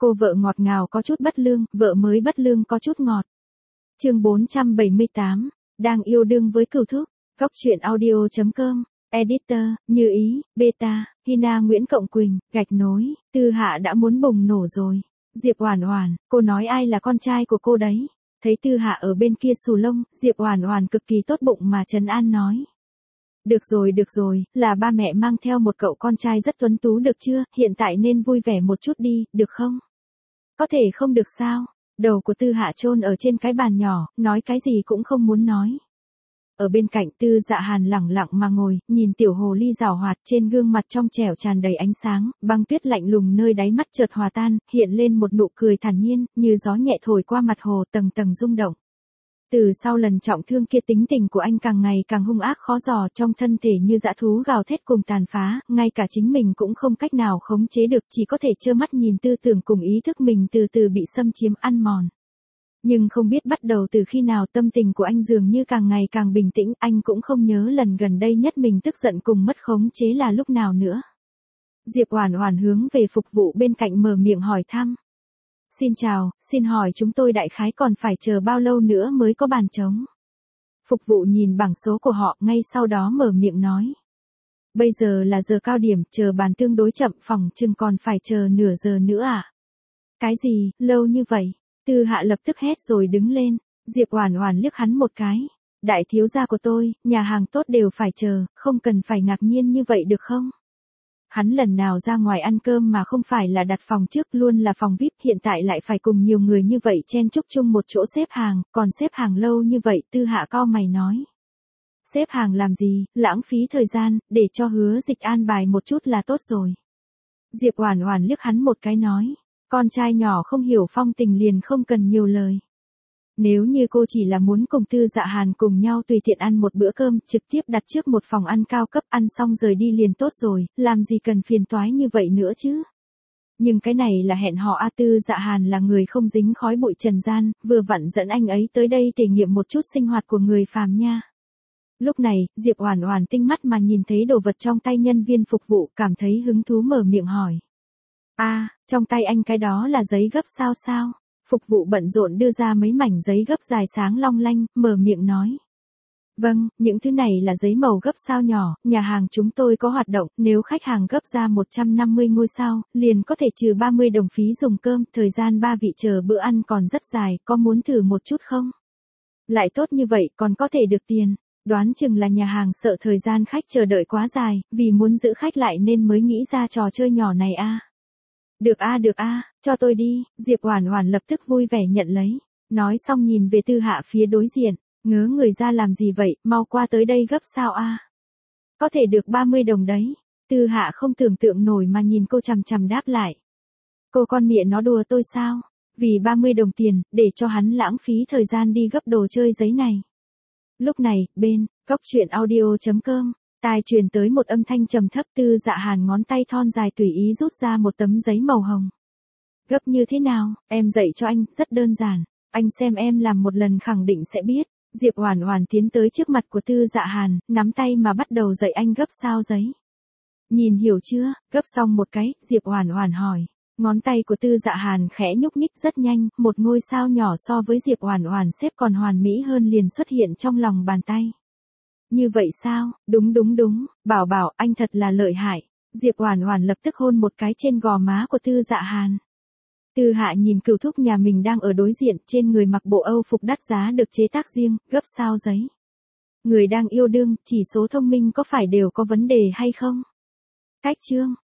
Cô vợ ngọt ngào có chút bất lương, vợ mới bất lương có chút ngọt. Chương 478, đang yêu đương với Cửu Thúc. Góc truyện audio.com. Editor, Như Ý, Beta, Hina Nguyễn Cộng Quỳnh, gạch nối, Tư Hạ đã muốn bùng nổ rồi. Diệp Oản Oản, cô nói ai là con trai của cô đấy? Thấy Tư Hạ ở bên kia xù lông, Diệp Oản Oản cực kỳ tốt bụng mà trấn an nói. Được rồi, là ba mẹ mang theo một cậu con trai rất tuấn tú được chưa, hiện tại nên vui vẻ một chút đi, được không? Có thể không được sao? Đầu của Tư Hạ chôn ở trên cái bàn nhỏ, nói cái gì cũng không muốn nói. Ở bên cạnh Tư Dạ Hàn lẳng lặng mà ngồi, nhìn tiểu hồ ly giảo hoạt trên gương mặt trong trẻo tràn đầy ánh sáng, băng tuyết lạnh lùng nơi đáy mắt chợt hòa tan, hiện lên một nụ cười thản nhiên, như gió nhẹ thổi qua mặt hồ tầng tầng rung động. Từ sau lần trọng thương kia tính tình của anh càng ngày càng hung ác khó dò, trong thân thể như dã thú gào thét cùng tàn phá, ngay cả chính mình cũng không cách nào khống chế được, chỉ có thể trơ mắt nhìn tư tưởng cùng ý thức mình từ từ bị xâm chiếm ăn mòn. Nhưng không biết bắt đầu từ khi nào tâm tình của anh dường như càng ngày càng bình tĩnh, anh cũng không nhớ lần gần đây nhất mình tức giận cùng mất khống chế là lúc nào nữa. Diệp Oản Oản hướng về phục vụ bên cạnh mở miệng hỏi thăm. Xin chào, xin hỏi chúng tôi đại khái còn phải chờ bao lâu nữa mới có bàn trống? Phục vụ nhìn bảng số của họ ngay sau đó mở miệng nói. Bây giờ là giờ cao điểm, chờ bàn tương đối chậm, phòng chừng còn phải chờ nửa giờ nữa à? Cái gì, lâu như vậy? Tư Hạ lập tức hét rồi đứng lên, Diệp Oản Oản liếc hắn một cái. Đại thiếu gia của tôi, nhà hàng tốt đều phải chờ, không cần phải ngạc nhiên như vậy được không? Hắn lần nào ra ngoài ăn cơm mà không phải là đặt phòng trước, luôn là phòng VIP, hiện tại lại phải cùng nhiều người như vậy chen chúc chung một chỗ xếp hàng, còn xếp hàng lâu như vậy, Tư Hạ cau mày nói. Xếp hàng làm gì, lãng phí thời gian, để cho Hứa Dịch an bài một chút là tốt rồi. Diệp Oản Oản liếc hắn một cái nói, con trai nhỏ không hiểu phong tình liền không cần nhiều lời. Nếu như cô chỉ là muốn cùng Tư Dạ Hàn cùng nhau tùy tiện ăn một bữa cơm, trực tiếp đặt trước một phòng ăn cao cấp, ăn xong rời đi liền tốt rồi, làm gì cần phiền toái như vậy nữa chứ. Nhưng cái này là hẹn hò a, Tư Dạ Hàn là người không dính khói bụi trần gian, vừa vặn dẫn anh ấy tới đây thể nghiệm một chút sinh hoạt của người phàm nha. Lúc này, Diệp Oản Oản tinh mắt mà nhìn thấy đồ vật trong tay nhân viên phục vụ, cảm thấy hứng thú mở miệng hỏi. A, trong tay anh cái đó là giấy gấp sao sao? Phục vụ bận rộn đưa ra mấy mảnh giấy gấp dài sáng long lanh, mở miệng nói. Vâng, những thứ này là giấy màu gấp sao nhỏ, nhà hàng chúng tôi có hoạt động, nếu khách hàng gấp ra 150 ngôi sao, liền có thể trừ 30 đồng phí dùng cơm, thời gian 3 vị chờ bữa ăn còn rất dài, có muốn thử một chút không? Lại tốt như vậy còn có thể được tiền, đoán chừng là nhà hàng sợ thời gian khách chờ đợi quá dài, vì muốn giữ khách lại nên mới nghĩ ra trò chơi nhỏ này a. Được a, cho tôi đi, Diệp Oản Oản lập tức vui vẻ nhận lấy, nói xong nhìn về Tư Hạ phía đối diện, ngớ người ra làm gì vậy, mau qua tới đây gấp sao a? Có thể được 30 đồng đấy. Tư Hạ không tưởng tượng nổi mà nhìn cô chằm chằm đáp lại. Cô con mẹ nó đùa tôi sao? Vì 30 đồng tiền, để cho hắn lãng phí thời gian đi gấp đồ chơi giấy này. Lúc này, bên góc truyện audio.com, tai truyền tới một âm thanh trầm thấp, Tư Dạ Hàn ngón tay thon dài tùy ý rút ra một tấm giấy màu hồng. Gấp như thế nào, em dạy cho anh, rất đơn giản, anh xem em làm một lần khẳng định sẽ biết. Diệp Oản Oản tiến tới trước mặt của Tư Dạ Hàn, nắm tay mà bắt đầu dạy anh gấp sao giấy. Nhìn hiểu chưa, gấp xong một cái, Diệp Oản Oản hỏi. Ngón tay của Tư Dạ Hàn khẽ nhúc nhích rất nhanh, một ngôi sao nhỏ so với Diệp Oản Oản xếp còn hoàn mỹ hơn liền xuất hiện trong lòng bàn tay. Như vậy sao, đúng, bảo anh thật là lợi hại. Diệp Oản Oản lập tức hôn một cái trên gò má của Tư Dạ Hàn. Tư Hạ nhìn Cửu Thúc nhà mình đang ở đối diện, trên người mặc bộ Âu phục đắt giá được chế tác riêng, gấp sao giấy. Người đang yêu đương, chỉ số thông minh có phải đều có vấn đề hay không? Cách chương,